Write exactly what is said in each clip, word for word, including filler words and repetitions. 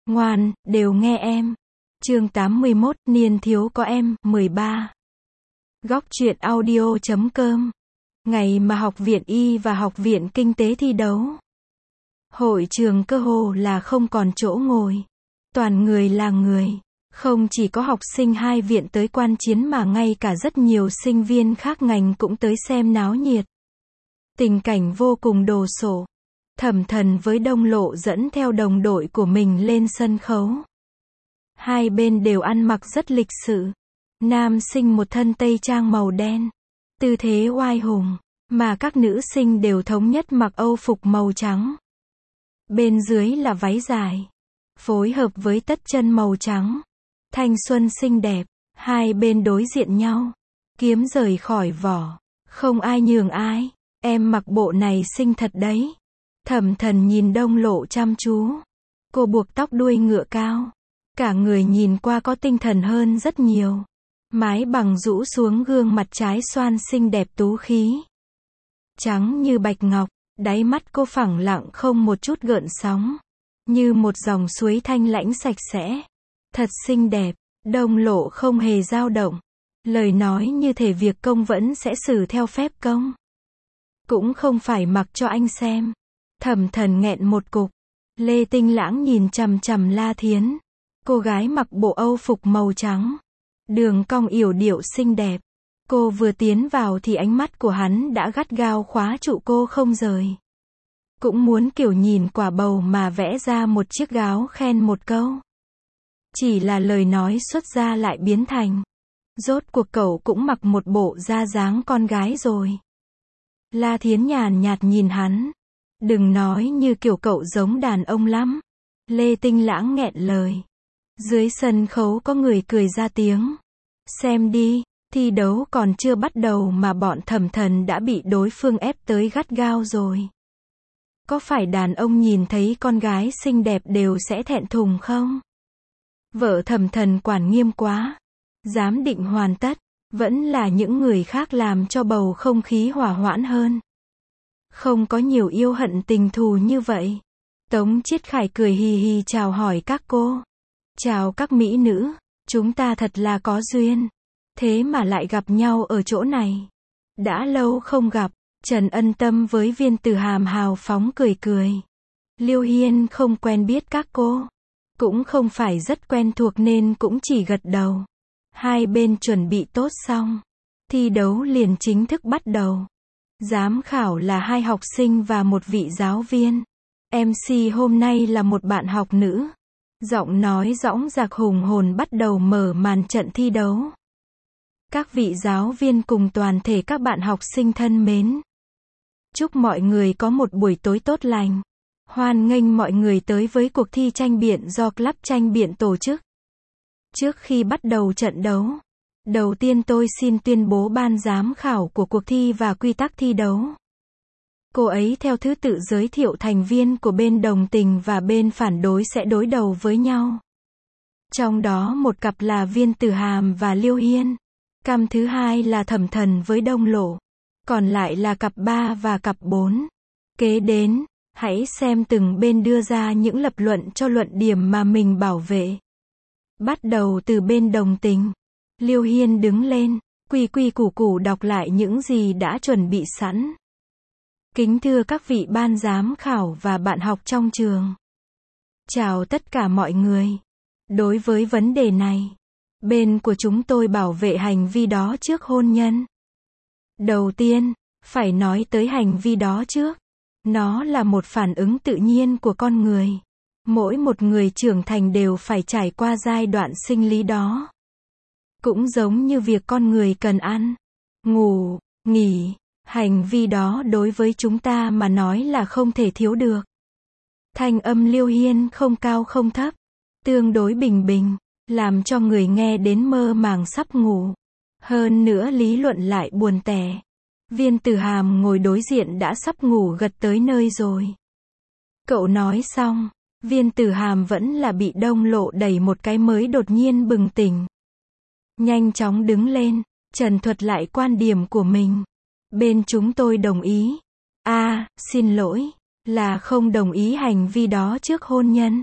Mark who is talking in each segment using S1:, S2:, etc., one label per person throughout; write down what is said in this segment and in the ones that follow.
S1: Ngoan, đều nghe em. Chương tám mươi mốt, niên thiếu có em, mười ba. Góc truyện audio chấm com. Ngày mà học viện Y và học viện Kinh tế thi đấu. Hội trường cơ hồ là không còn chỗ ngồi. Toàn người là người. Không chỉ có học sinh hai viện tới quan chiến mà ngay cả rất nhiều sinh viên khác ngành cũng tới xem náo nhiệt. Tình cảnh vô cùng đồ sộ. Thẩm Thần với Đông Lộ dẫn theo đồng đội của mình lên sân khấu. Hai bên đều ăn mặc rất lịch sự. Nam sinh một thân tây trang màu đen, tư thế oai hùng, mà các nữ sinh đều thống nhất mặc âu phục màu trắng. Bên dưới là váy dài, phối hợp với tất chân màu trắng. Thanh xuân xinh đẹp, hai bên đối diện nhau. Kiếm rời khỏi vỏ, không ai nhường ai. Em mặc bộ này xinh thật đấy. Thẩm Thần nhìn Đông Lộ chăm chú. Cô buộc tóc đuôi ngựa cao. Cả người nhìn qua có tinh thần hơn rất nhiều. Mái bằng rũ xuống gương mặt trái xoan xinh đẹp tú khí. Trắng như bạch ngọc, đáy mắt cô phẳng lặng không một chút gợn sóng. Như một dòng suối thanh lãnh sạch sẽ. Thật xinh đẹp, Đông Lộ không hề dao động. Lời nói như thể việc công vẫn sẽ xử theo phép công. Cũng không phải mặc cho anh xem. Thẩm Thần nghẹn một cục. Lê Tinh Lãng nhìn chằm chằm La Thiến. Cô gái mặc bộ âu phục màu trắng. Đường cong yểu điệu xinh đẹp. Cô vừa tiến vào thì ánh mắt của hắn đã gắt gao khóa trụ cô không rời. Cũng muốn kiểu nhìn quả bầu mà vẽ ra một chiếc gáo khen một câu. Chỉ là lời nói xuất ra lại biến thành. Rốt cuộc cậu cũng mặc một bộ da dáng con gái rồi. La Thiến nhàn nhạt nhìn hắn. Đừng nói như kiểu cậu giống đàn ông lắm. Lê Tinh Lãng nghẹn lời. Dưới sân khấu có người cười ra tiếng. Xem đi, thi đấu còn chưa bắt đầu mà bọn Thẩm Thần đã bị đối phương ép tới gắt gao rồi. Có phải đàn ông nhìn thấy con gái xinh đẹp đều sẽ thẹn thùng không? Vợ Thẩm Thần quản nghiêm quá. Giám định hoàn tất, vẫn là những người khác làm cho bầu không khí hòa hoãn hơn. Không có nhiều yêu hận tình thù như vậy. Tống Chiết Khải cười hì hì chào hỏi các cô. Chào các mỹ nữ, chúng ta thật là có duyên. Thế mà lại gặp nhau ở chỗ này. Đã lâu không gặp. Trần Ân Tâm với Viên Tử Hàm hào phóng cười cười. Liêu Hiên không quen biết các cô. Cũng không phải rất quen thuộc nên cũng chỉ gật đầu. Hai bên chuẩn bị tốt xong. Thi đấu liền chính thức bắt đầu. Giám khảo là hai học sinh và một vị giáo viên. em xê hôm nay là một bạn học nữ. Giọng nói dõng dạc hùng hồn bắt đầu mở màn trận thi đấu. Các vị giáo viên cùng toàn thể các bạn học sinh thân mến. Chúc mọi người có một buổi tối tốt lành. Hoan nghênh mọi người tới với cuộc thi tranh biện do Club Tranh Biện tổ chức. Trước khi bắt đầu trận đấu, đầu tiên tôi xin tuyên bố ban giám khảo của cuộc thi và quy tắc thi đấu. Cô ấy theo thứ tự giới thiệu thành viên của bên đồng tình và bên phản đối sẽ đối đầu với nhau. Trong đó một cặp là Viên Tử Hàm và Liêu Hiên. Cặp thứ hai là Thẩm Thần với Đông Lộ. Còn lại là cặp ba và cặp bốn. Kế đến, hãy xem từng bên đưa ra những lập luận cho luận điểm mà mình bảo vệ. Bắt đầu từ bên đồng tình. Liêu Hiên đứng lên, quy quy củ củ đọc lại những gì đã chuẩn bị sẵn. Kính thưa các vị ban giám khảo và bạn học trong trường. Chào tất cả mọi người. Đối với vấn đề này, bên của chúng tôi bảo vệ hành vi đó trước hôn nhân. Đầu tiên, phải nói tới hành vi đó trước. Nó là một phản ứng tự nhiên của con người. Mỗi một người trưởng thành đều phải trải qua giai đoạn sinh lý đó. Cũng giống như việc con người cần ăn, ngủ, nghỉ. Hành vi đó đối với chúng ta mà nói là không thể thiếu được. Thanh âm Liêu Hiên không cao không thấp, tương đối bình bình, làm cho người nghe đến mơ màng sắp ngủ. Hơn nữa lý luận lại buồn tẻ. Viên Tử Hàm ngồi đối diện đã sắp ngủ gật tới nơi rồi. Cậu nói xong, Viên Tử Hàm vẫn là bị Đông Lộ đẩy một cái mới đột nhiên bừng tỉnh. Nhanh chóng đứng lên, trần thuật lại quan điểm của mình. Bên chúng tôi đồng ý. A, à, xin lỗi, là không đồng ý hành vi đó trước hôn nhân.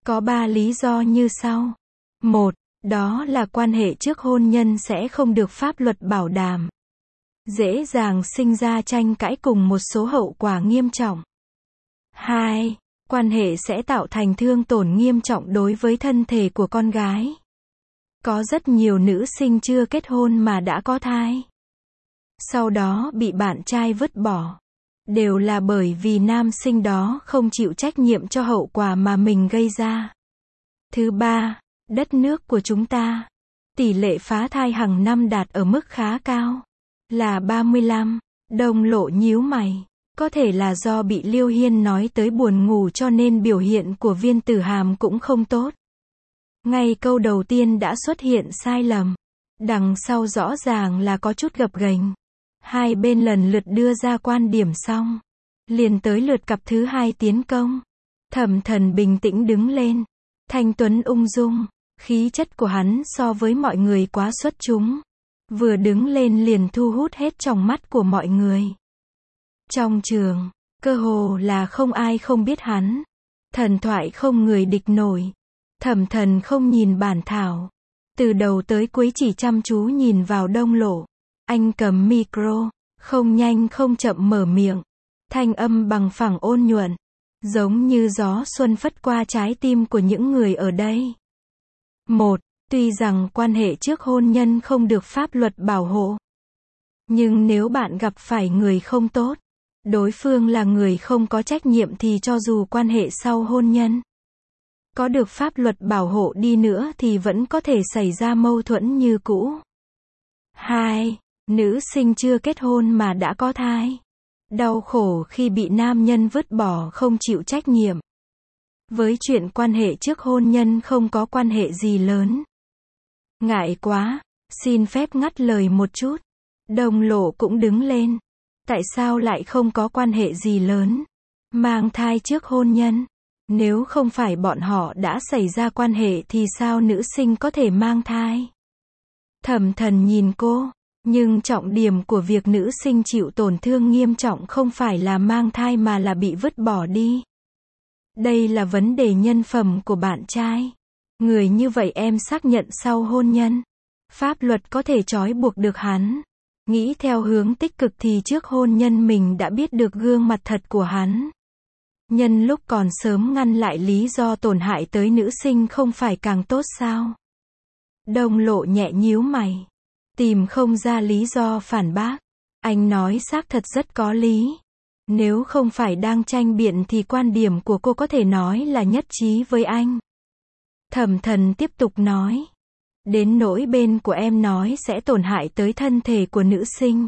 S1: Có ba lý do như sau. Một, đó là quan hệ trước hôn nhân sẽ không được pháp luật bảo đảm. Dễ dàng sinh ra tranh cãi cùng một số hậu quả nghiêm trọng. Hai, quan hệ sẽ tạo thành thương tổn nghiêm trọng đối với thân thể của con gái. Có rất nhiều nữ sinh chưa kết hôn mà đã có thai. Sau đó bị bạn trai vứt bỏ. Đều là bởi vì nam sinh đó không chịu trách nhiệm cho hậu quả mà mình gây ra. Thứ ba, đất nước của chúng ta, tỷ lệ phá thai hàng năm đạt ở mức khá cao, là ba mươi lăm. Đông Lộ nhíu mày. Có thể là do bị Liêu Hiên nói tới buồn ngủ cho nên biểu hiện của Viên Tử Hàm cũng không tốt. Ngay câu đầu tiên đã xuất hiện sai lầm. Đằng sau rõ ràng là có chút gập ghềnh. Hai bên lần lượt đưa ra quan điểm xong. Liền tới lượt cặp thứ hai tiến công. Thẩm Thần bình tĩnh đứng lên. Thanh tuấn ung dung. Khí chất của hắn so với mọi người quá xuất chúng. Vừa đứng lên liền thu hút hết trong mắt của mọi người. Trong trường, cơ hồ là không ai không biết hắn. Thần thoại không người địch nổi. Thẩm Thần không nhìn bản thảo. Từ đầu tới cuối chỉ chăm chú nhìn vào Đông Lộ. Anh cầm micro, không nhanh không chậm mở miệng. Thanh âm bằng phẳng ôn nhuận. Giống như gió xuân phất qua trái tim của những người ở đây. Một, tuy rằng quan hệ trước hôn nhân không được pháp luật bảo hộ. Nhưng nếu bạn gặp phải người không tốt, đối phương là người không có trách nhiệm thì cho dù quan hệ sau hôn nhân có được pháp luật bảo hộ đi nữa thì vẫn có thể xảy ra mâu thuẫn như cũ. Hai, nữ sinh chưa kết hôn mà đã có thai. Đau khổ khi bị nam nhân vứt bỏ không chịu trách nhiệm. Với chuyện quan hệ trước hôn nhân không có quan hệ gì lớn. Ngại quá, xin phép ngắt lời một chút. Đông Lộ cũng đứng lên. Tại sao lại không có quan hệ gì lớn? Mang thai trước hôn nhân. Nếu không phải bọn họ đã xảy ra quan hệ thì sao nữ sinh có thể mang thai? Thẩm Thần nhìn cô. Nhưng trọng điểm của việc nữ sinh chịu tổn thương nghiêm trọng không phải là mang thai mà là bị vứt bỏ đi. Đây là vấn đề nhân phẩm của bạn trai. Người như vậy em xác nhận sau hôn nhân. Pháp luật có thể trói buộc được hắn. Nghĩ theo hướng tích cực thì trước hôn nhân mình đã biết được gương mặt thật của hắn. Nhân lúc còn sớm ngăn lại lý do tổn hại tới nữ sinh không phải càng tốt sao? Đông Lộ nhẹ nhíu mày. Tìm không ra lý do phản bác. Anh nói xác thật rất có lý. Nếu không phải đang tranh biện thì quan điểm của cô có thể nói là nhất trí với anh. Thẩm Thần tiếp tục nói. Đến nỗi bên của em nói sẽ tổn hại tới thân thể của nữ sinh.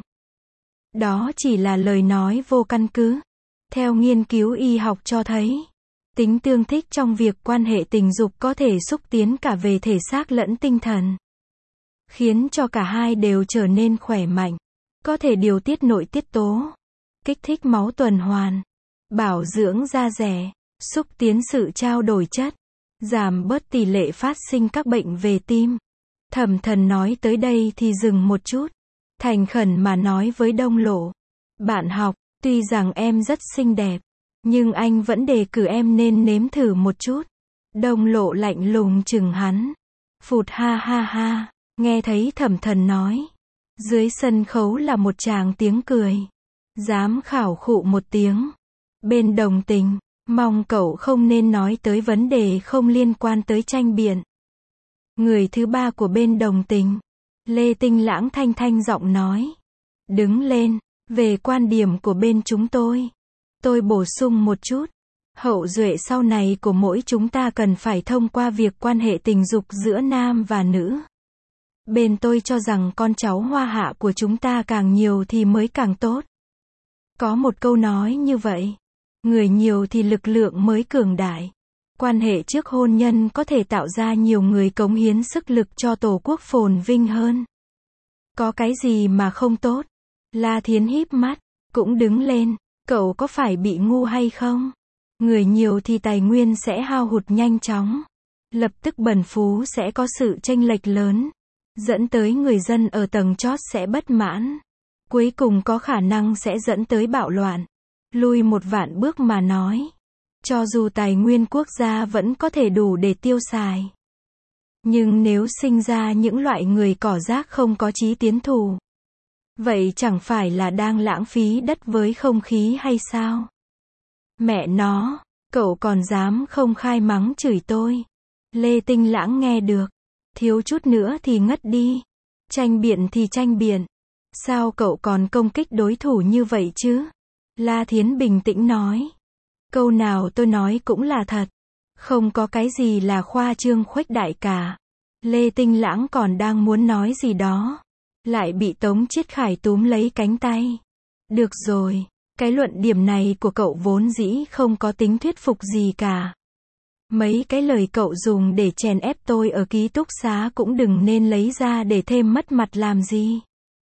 S1: Đó chỉ là lời nói vô căn cứ. Theo nghiên cứu y học cho thấy, tính tương thích trong việc quan hệ tình dục có thể xúc tiến cả về thể xác lẫn tinh thần. Khiến cho cả hai đều trở nên khỏe mạnh. Có thể điều tiết nội tiết tố. Kích thích máu tuần hoàn. Bảo dưỡng da dẻ. Xúc tiến sự trao đổi chất. Giảm bớt tỷ lệ phát sinh các bệnh về tim. Thẩm Thần nói tới đây thì dừng một chút. Thành khẩn mà nói với Đông Lộ. Bạn học, tuy rằng em rất xinh đẹp. Nhưng anh vẫn đề cử em nên nếm thử một chút. Đông Lộ lạnh lùng chừng hắn. Phụt ha ha ha. Nghe thấy Thẩm Thần nói. Dưới sân khấu là một tràng tiếng cười. Dám khảo khụ một tiếng. Bên đồng tình. Mong cậu không nên nói tới vấn đề không liên quan tới tranh biện. Người thứ ba của bên đồng tình. Lê Tinh Lãng thanh thanh giọng nói. Đứng lên. Về quan điểm của bên chúng tôi. Tôi bổ sung một chút. Hậu duệ sau này của mỗi chúng ta cần phải thông qua việc quan hệ tình dục giữa nam và nữ. Bên tôi cho rằng con cháu hoa hạ của chúng ta càng nhiều thì mới càng tốt. Có một câu nói như vậy. Người nhiều thì lực lượng mới cường đại. Quan hệ trước hôn nhân có thể tạo ra nhiều người cống hiến sức lực cho tổ quốc phồn vinh hơn. Có cái gì mà không tốt? La Thiến híp mắt, cũng đứng lên. Cậu có phải bị ngu hay không? Người nhiều thì tài nguyên sẽ hao hụt nhanh chóng. Lập tức bần phú sẽ có sự chênh lệch lớn. Dẫn tới người dân ở tầng chót sẽ bất mãn. Cuối cùng có khả năng sẽ dẫn tới bạo loạn. Lui một vạn bước mà nói. Cho dù tài nguyên quốc gia vẫn có thể đủ để tiêu xài. Nhưng nếu sinh ra những loại người cỏ rác không có chí tiến thủ, vậy chẳng phải là đang lãng phí đất với không khí hay sao? Mẹ nó, cậu còn dám không khai mắng chửi tôi. Lê Tinh Lãng nghe được, thiếu chút nữa thì ngất đi. Tranh biện thì tranh biện. Sao cậu còn công kích đối thủ như vậy chứ? La Thiến bình tĩnh nói. Câu nào tôi nói cũng là thật. Không có cái gì là khoa trương khuếch đại cả. Lê Tinh Lãng còn đang muốn nói gì đó, lại bị Tống Chiết Khải túm lấy cánh tay. Được rồi, cái luận điểm này của cậu vốn dĩ không có tính thuyết phục gì cả. Mấy cái lời cậu dùng để chèn ép tôi ở ký túc xá cũng đừng nên lấy ra để thêm mất mặt làm gì.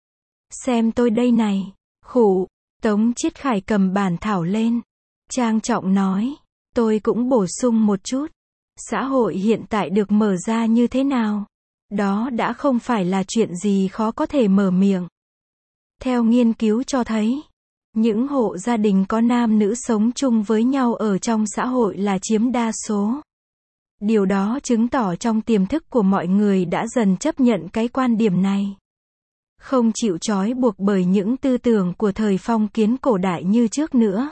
S1: Xem tôi đây này. Khủ. Tống Chiết Khải cầm bản thảo lên, trang trọng nói. Tôi cũng bổ sung một chút. Xã hội hiện tại được mở ra như thế nào? Đó đã không phải là chuyện gì khó có thể mở miệng. Theo nghiên cứu cho thấy, những hộ gia đình có nam nữ sống chung với nhau ở trong xã hội là chiếm đa số. Điều đó chứng tỏ trong tiềm thức của mọi người đã dần chấp nhận cái quan điểm này. Không chịu trói buộc bởi những tư tưởng của thời phong kiến cổ đại như trước nữa.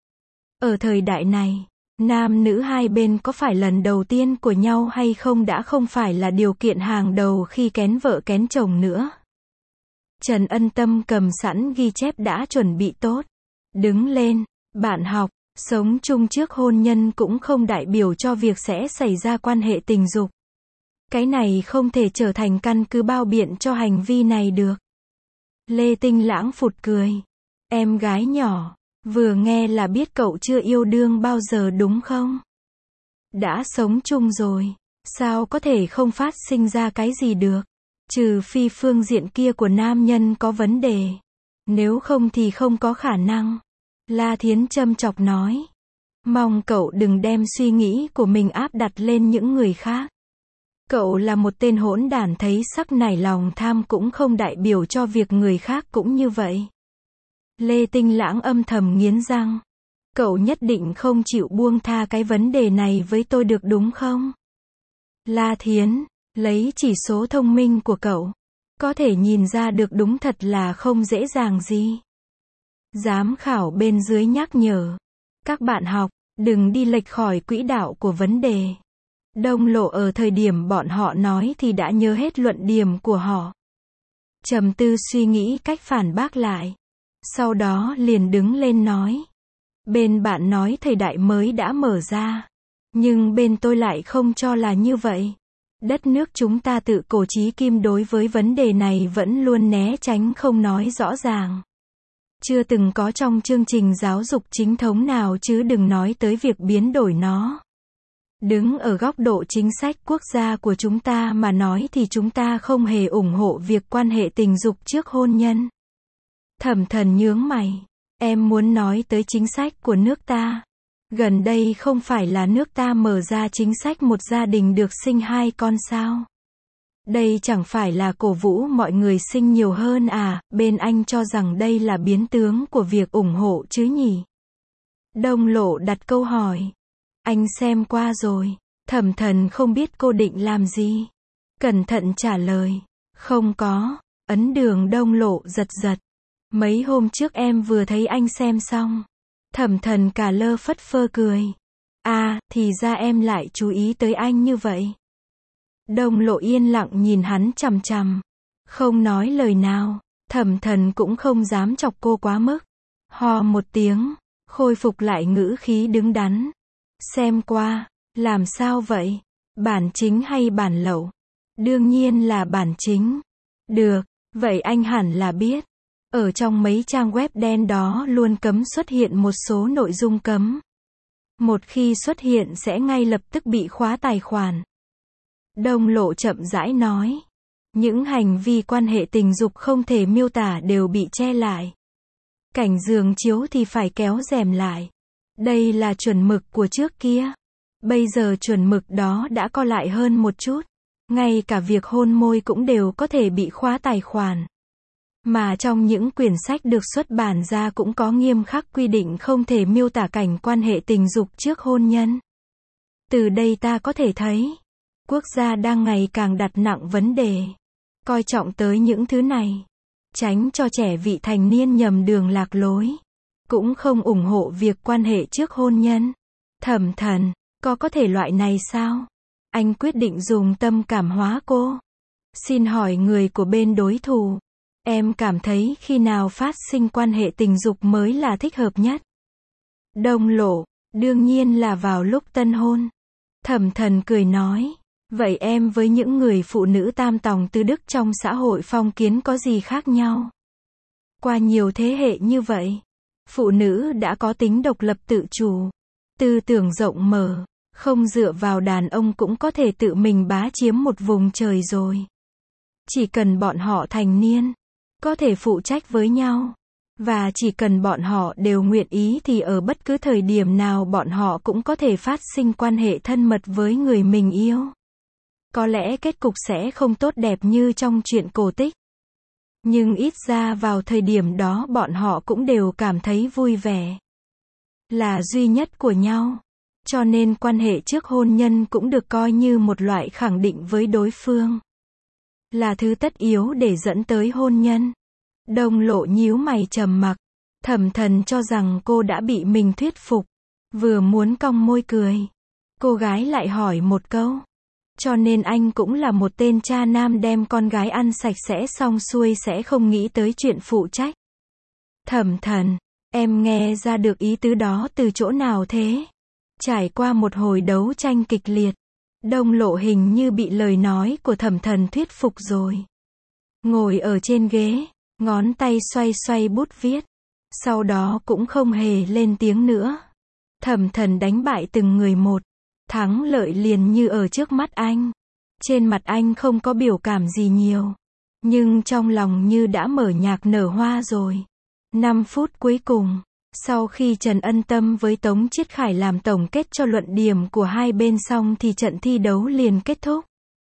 S1: Ở thời đại này, nam nữ hai bên có phải lần đầu tiên của nhau hay không đã không phải là điều kiện hàng đầu khi kén vợ kén chồng nữa. Trần Ân Tâm cầm sẵn ghi chép đã chuẩn bị tốt. Đứng lên, bạn học, sống chung trước hôn nhân cũng không đại biểu cho việc sẽ xảy ra quan hệ tình dục. Cái này không thể trở thành căn cứ bao biện cho hành vi này được. Lê Tinh Lãng phụt cười. Em gái nhỏ, vừa nghe là biết cậu chưa yêu đương bao giờ đúng không? Đã sống chung rồi, sao có thể không phát sinh ra cái gì được? Trừ phi phương diện kia của nam nhân có vấn đề. Nếu không thì không có khả năng. La Thiến châm chọc nói. Mong cậu đừng đem suy nghĩ của mình áp đặt lên những người khác. Cậu là một tên hỗn đản thấy sắc nảy lòng tham cũng không đại biểu cho việc người khác cũng như vậy. Lê Tinh Lãng âm thầm nghiến răng. Cậu nhất định không chịu buông tha cái vấn đề này với tôi được đúng không? La Thiến, lấy chỉ số thông minh của cậu, có thể nhìn ra được đúng thật là không dễ dàng gì. Giám khảo bên dưới nhắc nhở. Các bạn học, đừng đi lệch khỏi quỹ đạo của vấn đề. Đông Lộ ở thời điểm bọn họ nói thì đã nhớ hết luận điểm của họ. Trầm tư suy nghĩ cách phản bác lại. Sau đó liền đứng lên nói. Bên bạn nói thời đại mới đã mở ra. Nhưng bên tôi lại không cho là như vậy. Đất nước chúng ta tự cổ chí kim đối với vấn đề này vẫn luôn né tránh không nói rõ ràng. Chưa từng có trong chương trình giáo dục chính thống nào chứ đừng nói tới việc biến đổi nó. Đứng ở góc độ chính sách quốc gia của chúng ta mà nói thì chúng ta không hề ủng hộ việc quan hệ tình dục trước hôn nhân. Thẩm Thần nhướng mày. Em muốn nói tới chính sách của nước ta. Gần đây không phải là nước ta mở ra chính sách một gia đình được sinh hai con sao? Đây chẳng phải là cổ vũ mọi người sinh nhiều hơn à? Bên anh cho rằng đây là biến tướng của việc ủng hộ chứ nhỉ? Đông Lộ đặt câu hỏi. Anh xem qua rồi. Thẩm Thần không biết cô định làm gì. Cẩn thận trả lời. Không có. Ấn Đường Đông Lộ giật giật. Mấy hôm trước em vừa thấy anh xem xong. Thẩm Thần cả lơ phất phơ cười. À, thì ra em lại chú ý tới anh như vậy. Đông Lộ yên lặng nhìn hắn chằm chằm. Không nói lời nào. Thẩm Thần cũng không dám chọc cô quá mức. Hò một tiếng, khôi phục lại ngữ khí đứng đắn. Xem qua, làm sao vậy? Bản chính hay bản lậu? Đương nhiên là bản chính. Được, vậy anh hẳn là biết. Ở trong mấy trang web đen đó luôn cấm xuất hiện một số nội dung cấm. Một khi xuất hiện sẽ ngay lập tức bị khóa tài khoản. Đông Lộ chậm rãi nói. Những hành vi quan hệ tình dục không thể miêu tả đều bị che lại. Cảnh giường chiếu thì phải kéo rèm lại. Đây là chuẩn mực của trước kia. Bây giờ chuẩn mực đó đã co lại hơn một chút. Ngay cả việc hôn môi cũng đều có thể bị khóa tài khoản. Mà trong những quyển sách được xuất bản ra cũng có nghiêm khắc quy định không thể miêu tả cảnh quan hệ tình dục trước hôn nhân. Từ đây ta có thể thấy, quốc gia đang ngày càng đặt nặng vấn đề, coi trọng tới những thứ này, tránh cho trẻ vị thành niên nhầm đường lạc lối. Cũng không ủng hộ việc quan hệ trước hôn nhân. Thẩm Thần, có có thể loại này sao? Anh quyết định dùng tâm cảm hóa cô. Xin hỏi người của bên đối thủ, em cảm thấy khi nào phát sinh quan hệ tình dục mới là thích hợp nhất? Đông Lộ, đương nhiên là vào lúc tân hôn. Thẩm Thần cười nói, vậy em với những người phụ nữ tam tòng tứ đức trong xã hội phong kiến có gì khác nhau? Qua nhiều thế hệ như vậy, phụ nữ đã có tính độc lập tự chủ, tư tưởng rộng mở, không dựa vào đàn ông cũng có thể tự mình bá chiếm một vùng trời rồi. Chỉ cần bọn họ thành niên, có thể phụ trách với nhau, và chỉ cần bọn họ đều nguyện ý thì ở bất cứ thời điểm nào bọn họ cũng có thể phát sinh quan hệ thân mật với người mình yêu. Có lẽ kết cục sẽ không tốt đẹp như trong truyện cổ tích, nhưng ít ra vào thời điểm đó bọn họ cũng đều cảm thấy vui vẻ, là duy nhất của nhau. Cho nên quan hệ trước hôn nhân cũng được coi như một loại khẳng định với đối phương, là thứ tất yếu để dẫn tới hôn nhân. Đông Lộ nhíu mày trầm mặc. Thẩm Thần cho rằng cô đã bị mình thuyết phục, vừa muốn cong môi cười, cô gái lại hỏi một câu, cho nên anh cũng là một tên cha nam đem con gái ăn sạch sẽ xong xuôi sẽ không nghĩ tới chuyện phụ trách. Thẩm Thần, em nghe ra được ý tứ đó từ chỗ nào thế? Trải qua một hồi đấu tranh kịch liệt, Đông Lộ hình như bị lời nói của Thẩm Thần thuyết phục rồi. Ngồi ở trên ghế, ngón tay xoay xoay bút viết, sau đó cũng không hề lên tiếng nữa. Thẩm Thần đánh bại từng người một, thắng lợi liền như ở trước mắt anh. Trên mặt anh không có biểu cảm gì nhiều, nhưng trong lòng như đã mở nhạc nở hoa rồi. Năm phút cuối cùng, sau khi Trần Ân Tâm với Tống Chiết Khải làm tổng kết cho luận điểm của hai bên xong thì trận thi đấu liền kết thúc.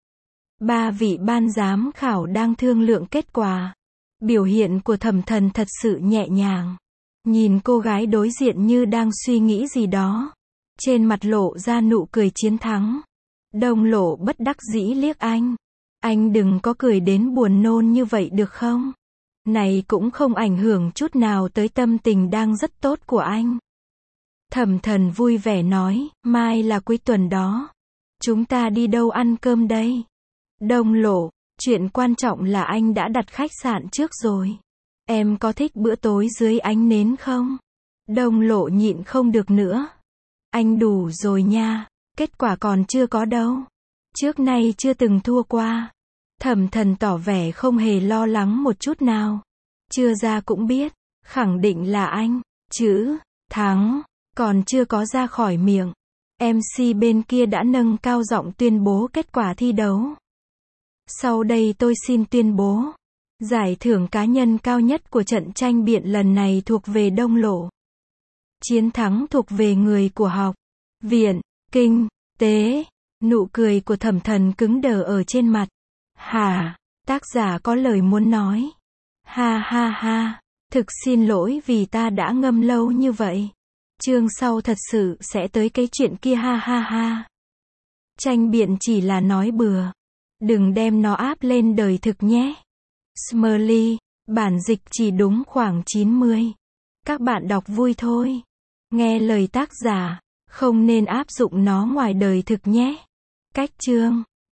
S1: Ba vị ban giám khảo đang thương lượng kết quả. Biểu hiện của Thẩm Thần thật sự nhẹ nhàng. Nhìn cô gái đối diện như đang suy nghĩ gì đó. Trên mặt lộ ra nụ cười chiến thắng. Đông Lộ bất đắc dĩ liếc anh. Anh đừng có cười đến buồn nôn như vậy được không? Này cũng không ảnh hưởng chút nào tới tâm tình đang rất tốt của anh. Thẩm Thần vui vẻ nói, mai là cuối tuần đó. Chúng ta đi đâu ăn cơm đây? Đông Lộ, chuyện quan trọng là anh đã đặt khách sạn trước rồi. Em có thích bữa tối dưới ánh nến không? Đông Lộ nhịn không được nữa. Anh đủ rồi nha, kết quả còn chưa có đâu. Trước nay chưa từng thua qua. Thẩm Thần tỏ vẻ không hề lo lắng một chút nào. Chưa ra cũng biết, khẳng định là anh. Chữ thắng còn chưa có ra khỏi miệng, em xê bên kia đã nâng cao giọng tuyên bố kết quả thi đấu. Sau đây tôi xin tuyên bố, giải thưởng cá nhân cao nhất của trận tranh biện lần này thuộc về Đông Lộ. Chiến thắng thuộc về người của Học viện Kinh tế. Nụ cười của Thẩm Thần cứng đờ ở trên mặt. Hả? Tác giả có lời muốn nói. Ha ha ha, thực xin lỗi vì ta đã ngâm lâu như vậy. Chương sau thật sự sẽ tới cái chuyện kia ha ha ha. Tranh biện chỉ là nói bừa. Đừng đem nó áp lên đời thực nhé. Smiley, bản dịch chỉ đúng khoảng chín mươi. Các bạn đọc vui thôi. Nghe lời tác giả, không nên áp dụng nó ngoài đời thực nhé. Cách chương